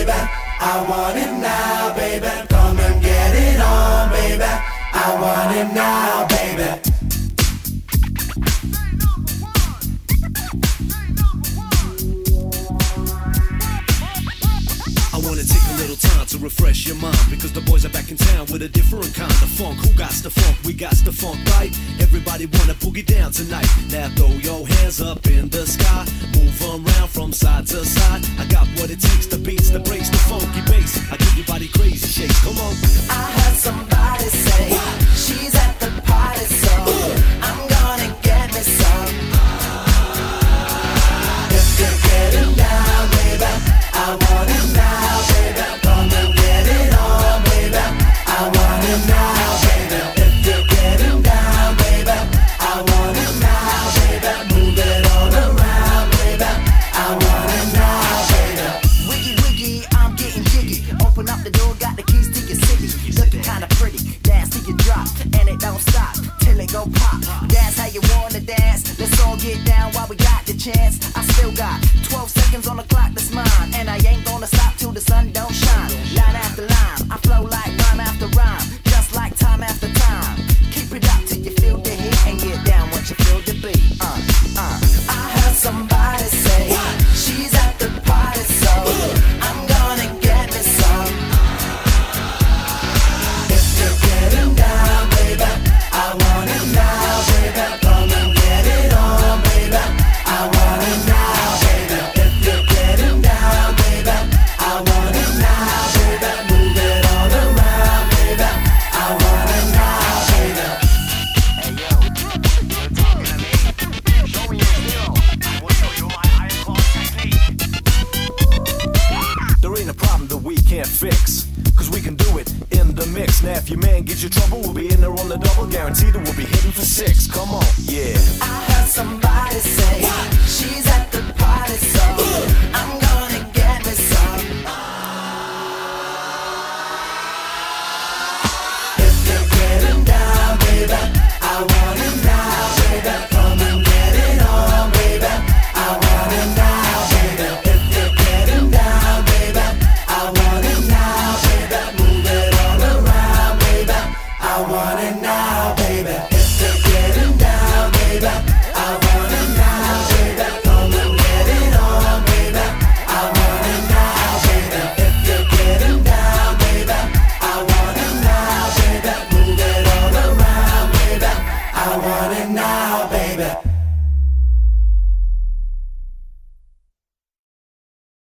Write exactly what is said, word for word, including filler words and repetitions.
baby. I want it now, baby. Come and get it on, baby. I want it now, baby. I wanna take a little time to refresh your mind, because the boys are back in town with a different kind of funk. Who got the funk? We got the funk, right? Everybody wanna boogie down tonight. Now throw your hands up in the sky, move around from side to side. I got what it takes, the beats, the breaks, the funky bass. I give your body crazy shakes. Come on. I heard somebody say she's at the party, so I'm gonna get me some. If you're getting down, baby, I want it now, baby. Come and get it on, baby. I want it now, baby. If you're getting down, baby, I want it now, baby. Move it all around, baby. I want it now, baby. Wiggy wiggy, I'm getting jiggy. Open up the door, got the keys to your city. Looking kinda pretty, dance till you drop, and it don't stop till it go pop. That's how you wanna dance. Let's all get down while we got the chance. I still got twelve seconds on the clock, that's mine, and I ain't gonna stop till the sun don't shine. Line after line, I flow like rhyme after rhyme, just like time after time. Keep it up till you feel the heat, and get down once you feel the beat. Uh, uh. I heard somebody say she's at the party, so I'm gonna get me some. If you're getting down, baby, I want it now, baby. Come and get it on, baby. I want it now, baby. If you're getting down, baby, I want it now, baby. Move it all around, baby. I want it now, baby. Hey yo, you're talking to me. Show me your skill. I will show you my iron claw technique. There ain't a problem that we can't fix, cause we can do it in the mix. Now if your man gives you trouble, we'll be in there on the double. Guaranteed that we'll be hitting for six. Come on, yeah. I heard somebody say she's at the party, so